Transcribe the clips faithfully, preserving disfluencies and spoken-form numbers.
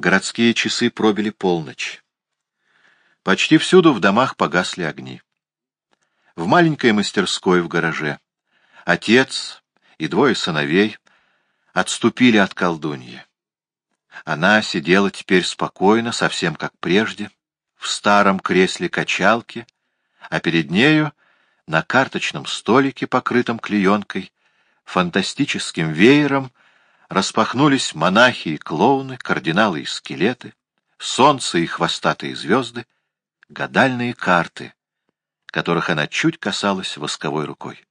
Городские часы пробили полночь. Почти всюду в домах погасли огни. В маленькой мастерской в гараже отец и двое сыновей отступили от колдуньи. Она сидела теперь спокойно, совсем как прежде, в старом кресле качалки, а перед нею на карточном столике, покрытом клеенкой, фантастическим веером, распахнулись монахи и клоуны, кардиналы и скелеты, солнце и хвостатые звезды, гадальные карты, которых она чуть касалась восковой рукой.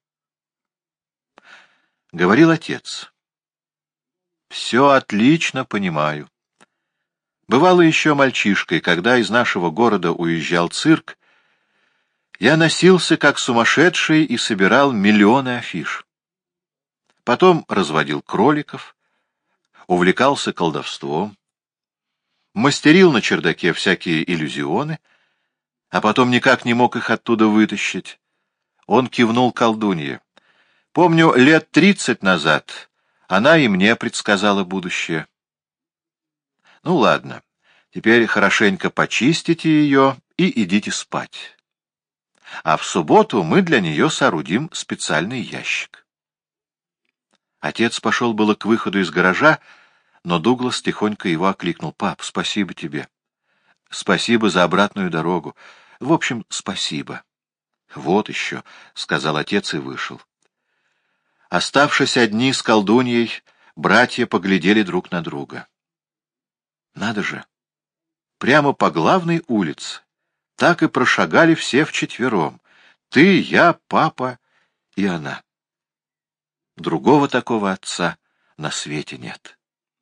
Говорил отец. «Все отлично понимаю. Бывало еще мальчишкой, когда из нашего города уезжал цирк, я носился как сумасшедший и собирал миллионы афиш. Потом разводил кроликов, увлекался колдовством, мастерил на чердаке всякие иллюзионы, а потом никак не мог их оттуда вытащить. Он кивнул колдунье. Помню, лет тридцать назад она и мне предсказала будущее. Ну ладно, теперь хорошенько почистите ее и идите спать. А в субботу мы для нее соорудим специальный ящик. Отец пошел было к выходу из гаража, но Дуглас тихонько его окликнул. «Пап, спасибо тебе. Спасибо за обратную дорогу. В общем, спасибо». «Вот еще», — сказал отец и вышел. Оставшись одни с колдуньей, братья поглядели друг на друга. Надо же! Прямо по главной улице так и прошагали все вчетвером. Ты, я, папа и она. Другого такого отца на свете нет.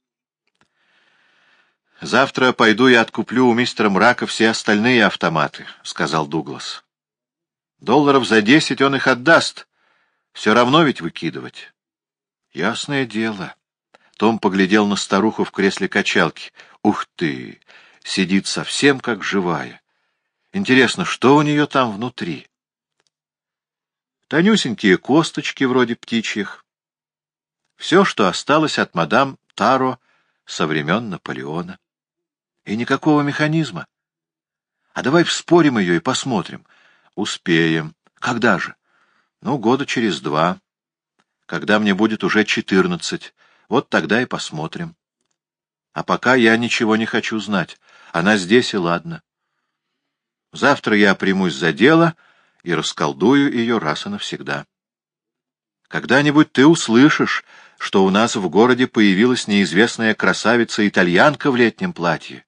«Завтра пойду и откуплю у мистера Мрака все остальные автоматы», — сказал Дуглас. «Долларов за десять он их отдаст. Все равно ведь выкидывать». «Ясное дело». Том поглядел на старуху в кресле качалки. «Ух ты! Сидит совсем как живая. Интересно, что у нее там внутри?» Тонюсенькие косточки вроде птичьих. Все, что осталось от мадам Таро со времен Наполеона. И никакого механизма. А давай вспорим ее и посмотрим. Успеем. Когда же? Ну, года через два. Когда мне будет уже четырнадцать. Вот тогда и посмотрим. А пока я ничего не хочу знать. Она здесь, и ладно. Завтра я примусь за дело и расколдую ее раз и навсегда. Когда-нибудь ты услышишь, что у нас в городе появилась неизвестная красавица-итальянка в летнем платье.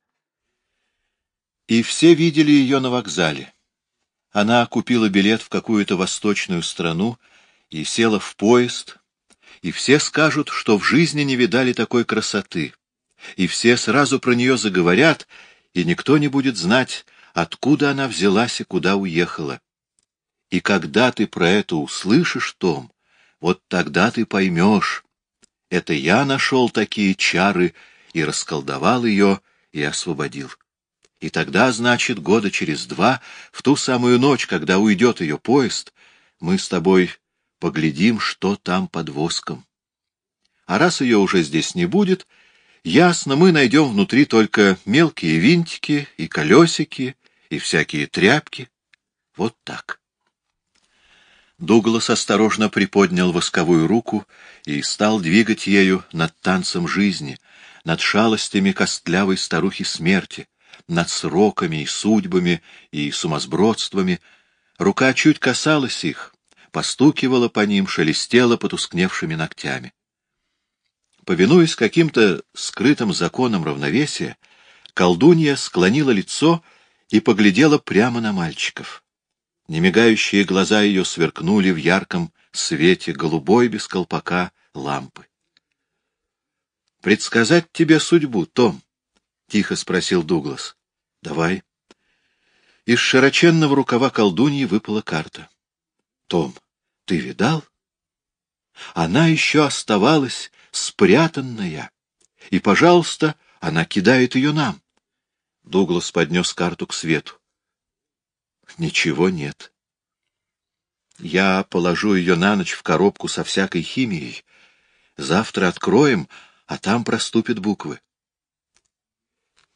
И все видели ее на вокзале. Она купила билет в какую-то восточную страну и села в поезд, и все скажут, что в жизни не видали такой красоты, и все сразу про нее заговорят, и никто не будет знать, откуда она взялась и куда уехала. И когда ты про это услышишь, Том, вот тогда ты поймешь, это я нашел такие чары и расколдовал ее и освободил. И тогда, значит, года через два, в ту самую ночь, когда уйдет ее поезд, мы с тобой поглядим, что там под воском. А раз ее уже здесь не будет, ясно, мы найдем внутри только мелкие винтики и колесики и всякие тряпки. Вот так. Дуглас осторожно приподнял восковую руку и стал двигать ею над танцем жизни, над шалостями костлявой старухи смерти, над сроками и судьбами и сумасбродствами. Рука чуть касалась их, постукивала по ним, шелестела потускневшими ногтями. Повинуясь каким-то скрытым законам равновесия, колдунья склонила лицо и поглядела прямо на мальчиков. Немигающие глаза ее сверкнули в ярком свете голубой без колпака лампы. — Предсказать тебе судьбу, Том? — тихо спросил Дуглас. — Давай. Из широченного рукава колдуньи выпала карта. — Том, ты видал? Она еще оставалась спрятанная, и, пожалуйста, она кидает ее нам. Дуглас поднес карту к свету. Ничего нет. Я положу ее на ночь в коробку со всякой химией. Завтра откроем, а там проступят буквы.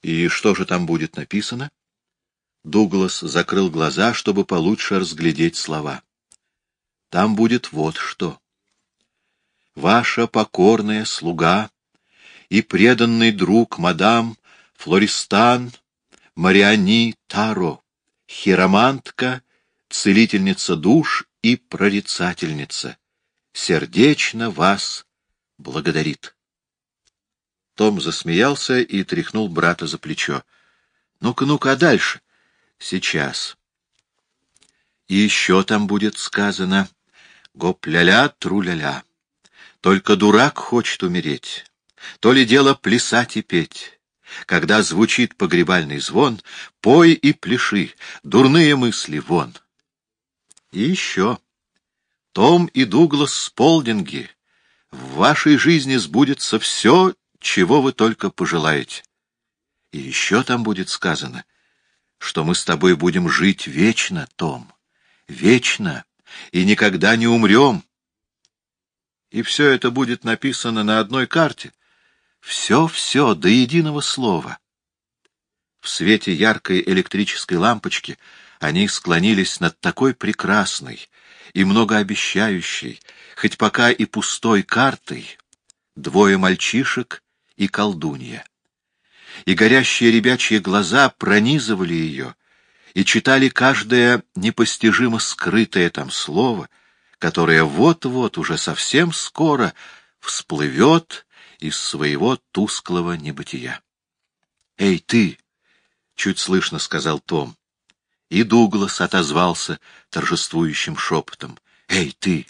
И что же там будет написано? Дуглас закрыл глаза, чтобы получше разглядеть слова. Там будет вот что. Ваша покорная слуга и преданный друг мадам Флористан Мариани Таро, хиромантка, целительница душ и прорицательница, сердечно вас благодарит. Том засмеялся и тряхнул брата за плечо. Ну-ка, ну-ка, а дальше? Сейчас. И еще там будет сказано: гоп-ля-ля, тру-ля-ля. Только дурак хочет умереть. То ли дело плясать и петь. Когда звучит погребальный звон, пой и пляши, дурные мысли вон. И еще. Том и Дуглас Сполдинги, в вашей жизни сбудется все, чего вы только пожелаете. И еще там будет сказано, что мы с тобой будем жить вечно, Том, вечно, и никогда не умрем. И все это будет написано на одной карте. Все-все, до единого слова. В свете яркой электрической лампочки они склонились над такой прекрасной и многообещающей, хоть пока и пустой картой, двое мальчишек и колдунья. И горящие ребячьи глаза пронизывали ее и читали каждое непостижимо скрытое там слово, которое вот-вот, уже совсем скоро, всплывет из своего тусклого небытия. «Эй, ты!» — чуть слышно сказал Том. И Дуглас отозвался торжествующим шепотом: «Эй, ты!»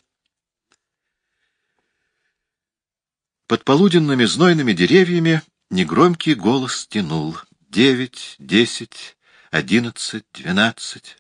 Под полуденными знойными деревьями негромкий голос тянул: «Девять, десять, одиннадцать, двенадцать».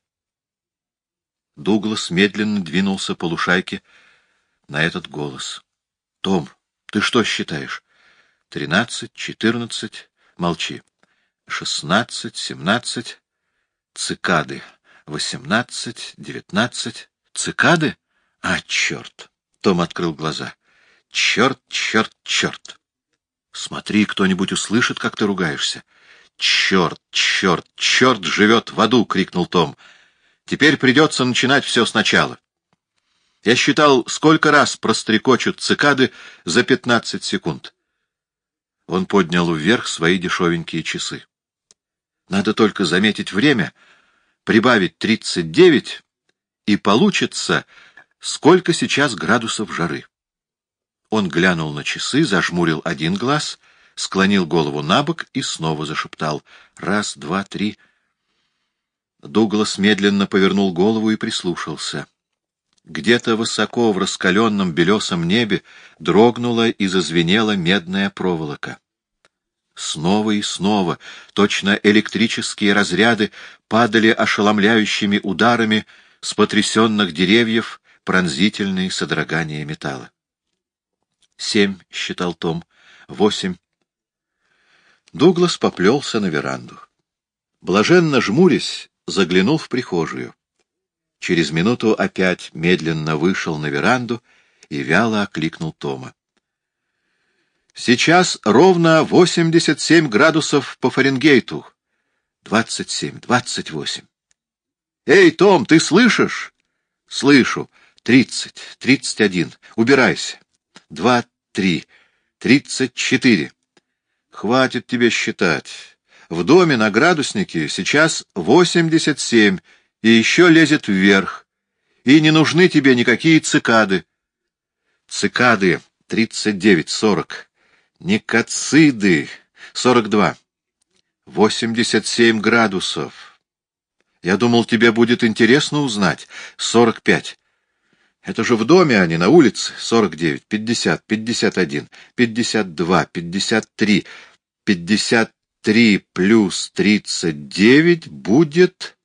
Дуглас медленно двинулся по лужайке на этот голос. «Том, ты что считаешь? Тринадцать, четырнадцать, молчи. Шестнадцать, семнадцать, цикады. Восемнадцать, девятнадцать, цикады? А, черт!» Том открыл глаза. «Черт, черт, черт! Смотри, кто-нибудь услышит, как ты ругаешься!» «Черт, черт, черт живет в аду!» — крикнул Том. «Теперь придется начинать все сначала. Я считал, сколько раз прострекочут цикады за пятнадцать секунд». Он поднял вверх свои дешевенькие часы. «Надо только заметить время, прибавить тридцать девять, и получится, сколько сейчас градусов жары». Он глянул на часы, зажмурил один глаз, склонил голову набок и снова зашептал: «Раз, два, три». Дуглас медленно повернул голову и прислушался. Где-то высоко в раскаленном белесом небе дрогнула и зазвенела медная проволока. Снова и снова, точно электрические разряды, падали ошеломляющими ударами с потрясенных деревьев пронзительные содрогания металла. «Семь», — считал Том, — «восемь». Дуглас поплелся на веранду. Блаженно жмурясь, заглянул в прихожую. Через минуту опять медленно вышел на веранду и вяло окликнул Тома. «Сейчас ровно восемьдесят семь градусов по Фаренгейту. Двадцать семь, двадцать восемь. Эй, Том, ты слышишь?» «Слышу. Тридцать, тридцать один. Убирайся. Два, три, тридцать четыре. Хватит тебе считать. В доме на градуснике сейчас восемьдесят семь, и еще лезет вверх. И не нужны тебе никакие цикады. Цикады тридцать девять, сорок. Никоциды сорок два. восемьдесят семь градусов. Я думал, тебе будет интересно узнать. сорок пять. Это же в доме, а не на улице. сорок девять, пятьдесят, пятьдесят один, пятьдесят два, пятьдесят три. пятьдесят три плюс тридцать девять будет...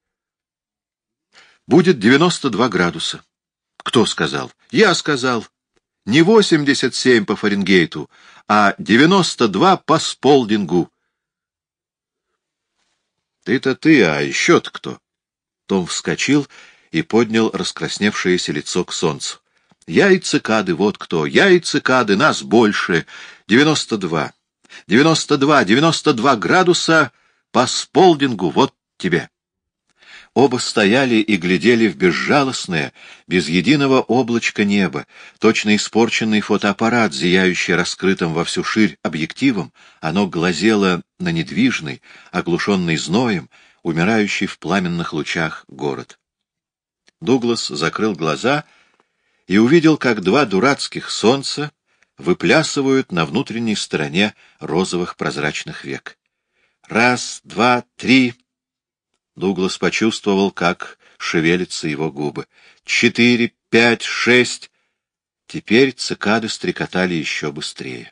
Будет девяносто два градуса. Кто сказал? Я сказал. Не восемьдесят семь по Фаренгейту, а девяносто два по Сполдингу. Ты-то ты, а еще-то кто? Том вскочил и поднял раскрасневшееся лицо к солнцу. Я и цикады, вот кто. Я и цикады, нас больше. Девяносто два. Девяносто два, девяносто два градуса по сполдингу, вот тебе!» Оба стояли и глядели в безжалостное, без единого облачка неба, точно испорченный фотоаппарат, зияющий раскрытым во всю ширь объективом, оно глазело на недвижный, оглушенный зноем, умирающий в пламенных лучах город. Дуглас закрыл глаза и увидел, как два дурацких солнца выплясывают на внутренней стороне розовых прозрачных век. Раз, два, три... Дуглас почувствовал, как шевелятся его губы. Четыре, пять, шесть. Теперь цикады стрекотали еще быстрее.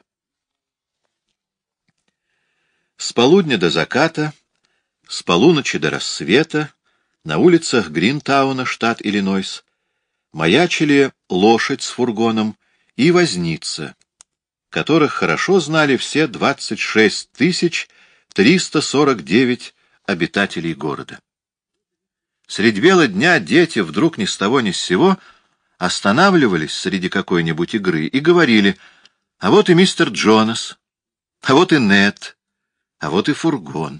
С полудня до заката, с полуночи до рассвета на улицах Гринтауна, штат Иллинойс, маячили лошадь с фургоном и возница, которых хорошо знали все двадцать шесть тысяч триста сорок девять обитателей города. Средь бела дня дети вдруг ни с того ни с сего останавливались среди какой-нибудь игры и говорили: «А вот и мистер Джонас, а вот и Нед, а вот и фургон».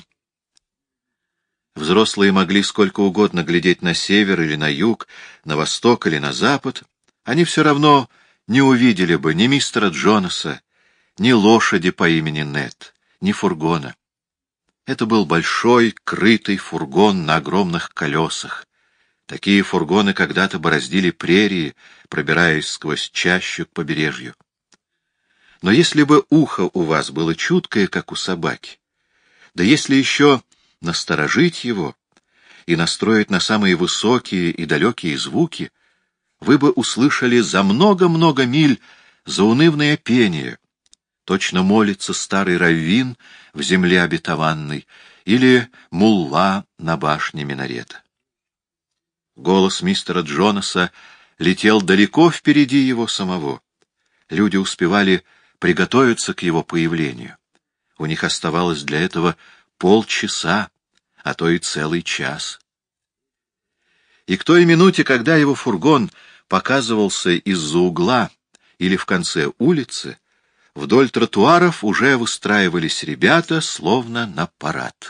Взрослые могли сколько угодно глядеть на север или на юг, на восток или на запад, они все равно не увидели бы ни мистера Джонаса, ни лошади по имени Нед, ни фургона. Это был большой, крытый фургон на огромных колесах. Такие фургоны когда-то бороздили прерии, пробираясь сквозь чащу к побережью. Но если бы ухо у вас было чуткое, как у собаки, да если еще насторожить его и настроить на самые высокие и далекие звуки, вы бы услышали за много-много миль заунывное пение. Точно молится старый раввин в земле обетованной или мулла на башне минарета. Голос мистера Джонаса летел далеко впереди его самого. Люди успевали приготовиться к его появлению. У них оставалось для этого полчаса, а то и целый час. И к той минуте, когда его фургон показывался из-за угла или в конце улицы, вдоль тротуаров уже выстраивались ребята, словно на парад.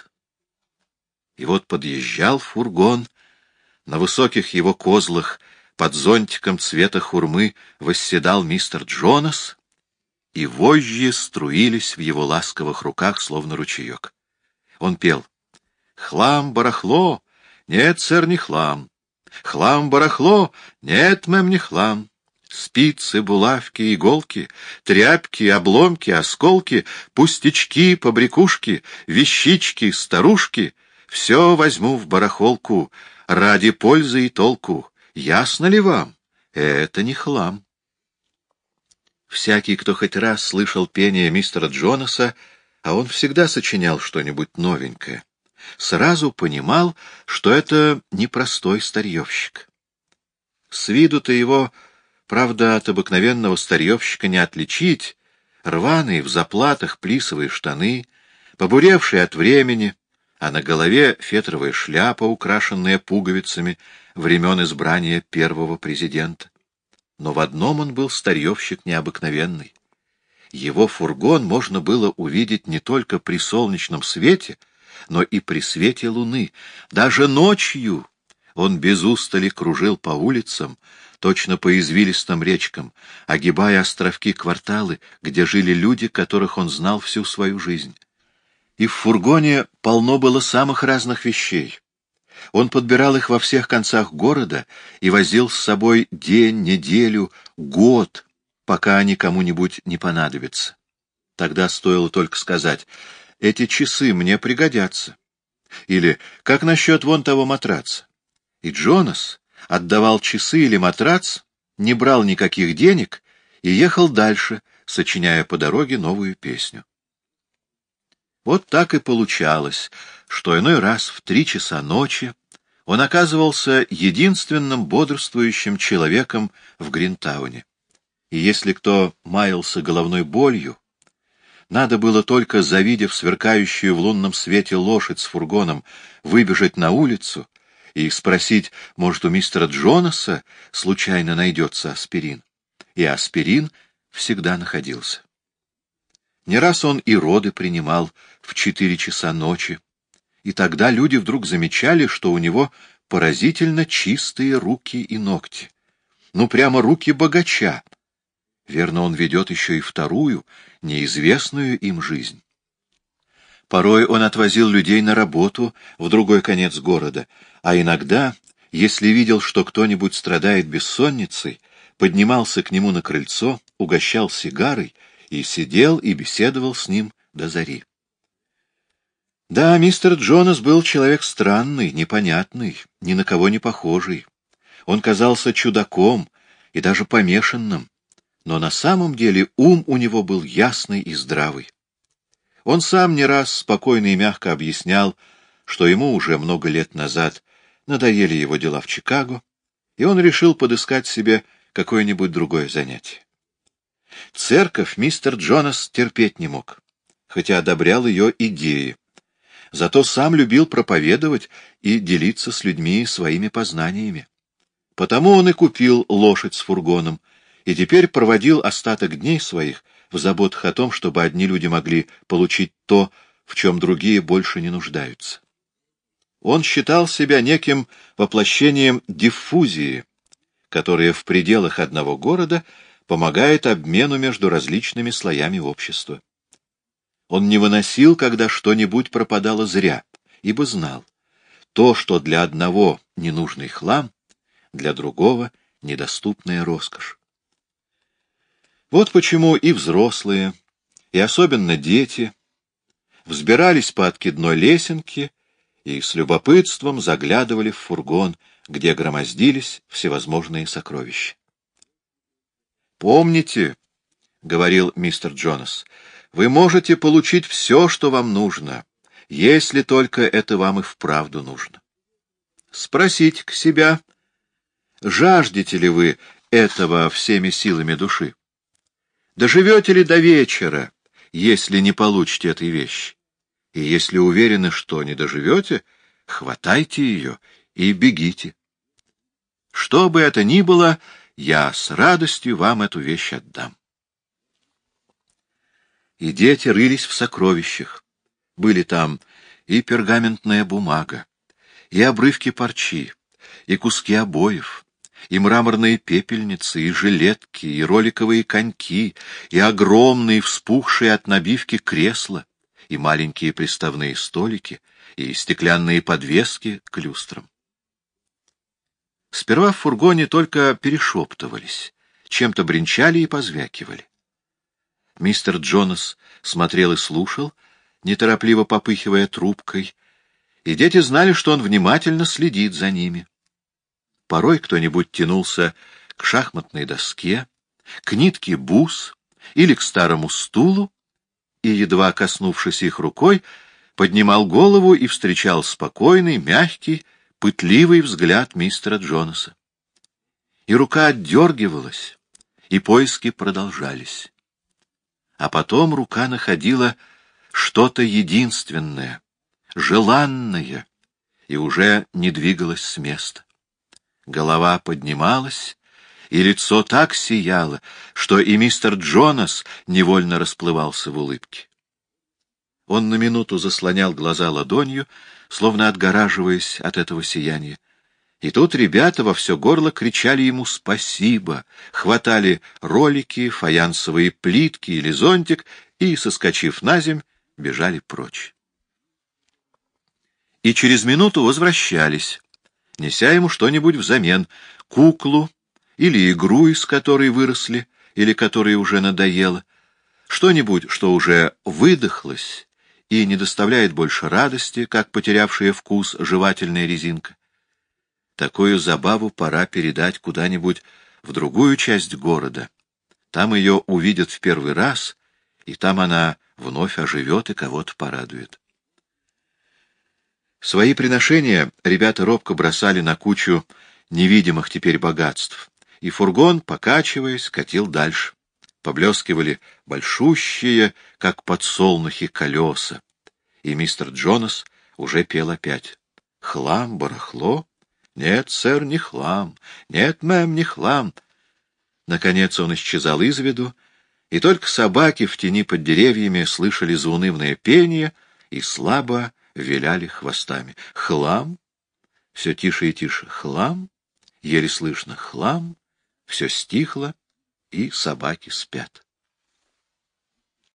И вот подъезжал фургон, на высоких его козлах под зонтиком цвета хурмы восседал мистер Джонас, и вожжи струились в его ласковых руках, словно ручеек. Он пел: «Хлам, барахло, нет, сэр, не хлам. Хлам, барахло, нет, мэм, не хлам. Спицы, булавки, иголки, тряпки, обломки, осколки, пустячки, побрякушки, вещички, старушки — все возьму в барахолку ради пользы и толку. Ясно ли вам? Это не хлам». Всякий, кто хоть раз слышал пение мистера Джонаса, а он всегда сочинял что-нибудь новенькое, сразу понимал, что это непростой старьевщик. С виду-то его, правда, от обыкновенного старьевщика не отличить. Рваные в заплатах плисовые штаны, побуревшие от времени, а на голове фетровая шляпа, украшенная пуговицами времен избрания первого президента. Но в одном он был старьевщик необыкновенный. Его фургон можно было увидеть не только при солнечном свете, но и при свете луны. Даже ночью он без устали кружил по улицам, точно по извилистым речкам, огибая островки кварталы, где жили люди, которых он знал всю свою жизнь. И в фургоне полно было самых разных вещей. Он подбирал их во всех концах города и возил с собой день, неделю, год, пока они кому-нибудь не понадобятся. Тогда стоило только сказать: «Эти часы мне пригодятся». Или «Как насчет вон того матраца?» И Джонас отдавал часы или матрац, не брал никаких денег и ехал дальше, сочиняя по дороге новую песню. Вот так и получалось, что иной раз в три часа ночи он оказывался единственным бодрствующим человеком в Гринтауне. И если кто маялся головной болью, надо было только, завидев сверкающую в лунном свете лошадь с фургоном, выбежать на улицу и спросить, может, у мистера Джонаса случайно найдется аспирин. И аспирин всегда находился. Не раз он и роды принимал в четыре часа ночи, и тогда люди вдруг замечали, что у него поразительно чистые руки и ногти. Ну, прямо руки богача. Верно, он ведет еще и вторую, неизвестную им жизнь. Порой он отвозил людей на работу в другой конец города, а иногда, если видел, что кто-нибудь страдает бессонницей, поднимался к нему на крыльцо, угощал сигарой и сидел и беседовал с ним до зари. Да, мистер Джонас был человек странный, непонятный, ни на кого не похожий. Он казался чудаком и даже помешанным, но на самом деле ум у него был ясный и здравый. Он сам не раз спокойно и мягко объяснял, что ему уже много лет назад надоели его дела в Чикаго, и он решил подыскать себе какое-нибудь другое занятие. Церковь мистер Джонас терпеть не мог, хотя одобрял ее идеи. Зато сам любил проповедовать и делиться с людьми своими познаниями. Потому он и купил лошадь с фургоном, и теперь проводил остаток дней своих в заботах о том, чтобы одни люди могли получить то, в чем другие больше не нуждаются. Он считал себя неким воплощением диффузии, которая в пределах одного города помогает обмену между различными слоями общества. Он не выносил, когда что-нибудь пропадало зря, ибо знал, то, что для одного ненужный хлам, для другого недоступная роскошь. Вот почему и взрослые, и особенно дети взбирались по откидной лесенке и с любопытством заглядывали в фургон, где громоздились всевозможные сокровища. «Помните, — говорил мистер Джонас, — вы можете получить все, что вам нужно, если только это вам и вправду нужно. Спросите-ка себя, жаждете ли вы этого всеми силами души? Доживете ли до вечера, если не получите этой вещи? И если уверены, что не доживете, хватайте ее и бегите. Что бы это ни было, я с радостью вам эту вещь отдам». И дети рылись в сокровищах. Были там и пергаментная бумага, и обрывки парчи, и куски обоев, и мраморные пепельницы, и жилетки, и роликовые коньки, и огромные вспухшие от набивки кресла, и маленькие приставные столики, и стеклянные подвески к люстрам. Сперва в фургоне только перешептывались, чем-то бренчали и позвякивали. Мистер Джонас смотрел и слушал, неторопливо попыхивая трубкой, и дети знали, что он внимательно следит за ними. Порой кто-нибудь тянулся к шахматной доске, к нитке бус или к старому стулу, и, едва коснувшись их рукой, поднимал голову и встречал спокойный, мягкий, пытливый взгляд мистера Джонаса. И рука отдергивалась, и поиски продолжались. А потом рука находила что-то единственное, желанное, и уже не двигалась с места. Голова поднималась, и лицо так сияло, что и мистер Джонас невольно расплывался в улыбке. Он на минуту заслонял глаза ладонью, словно отгораживаясь от этого сияния. И тут ребята во все горло кричали ему «спасибо», хватали ролики, фаянсовые плитки или зонтик и, соскочив на земь, бежали прочь. И через минуту возвращались, неся ему что-нибудь взамен, куклу или игру, из которой выросли, или которой уже надоело, что-нибудь, что уже выдохлось и не доставляет больше радости, как потерявшая вкус жевательная резинка. Такую забаву пора передать куда-нибудь в другую часть города. Там ее увидят в первый раз, и там она вновь оживет и кого-то порадует. Свои приношения ребята робко бросали на кучу невидимых теперь богатств, и фургон, покачиваясь, катил дальше. Поблескивали большущие, как подсолнухи, колеса, и мистер Джонас уже пел опять. «Хлам, барахло? Нет, сэр, не хлам. Нет, мэм, не хлам». Наконец он исчезал из виду, и только собаки в тени под деревьями слышали заунывное пение и слабо виляли хвостами. Хлам! Все тише и тише. Хлам! Еле слышно. Хлам! Все стихло, и собаки спят.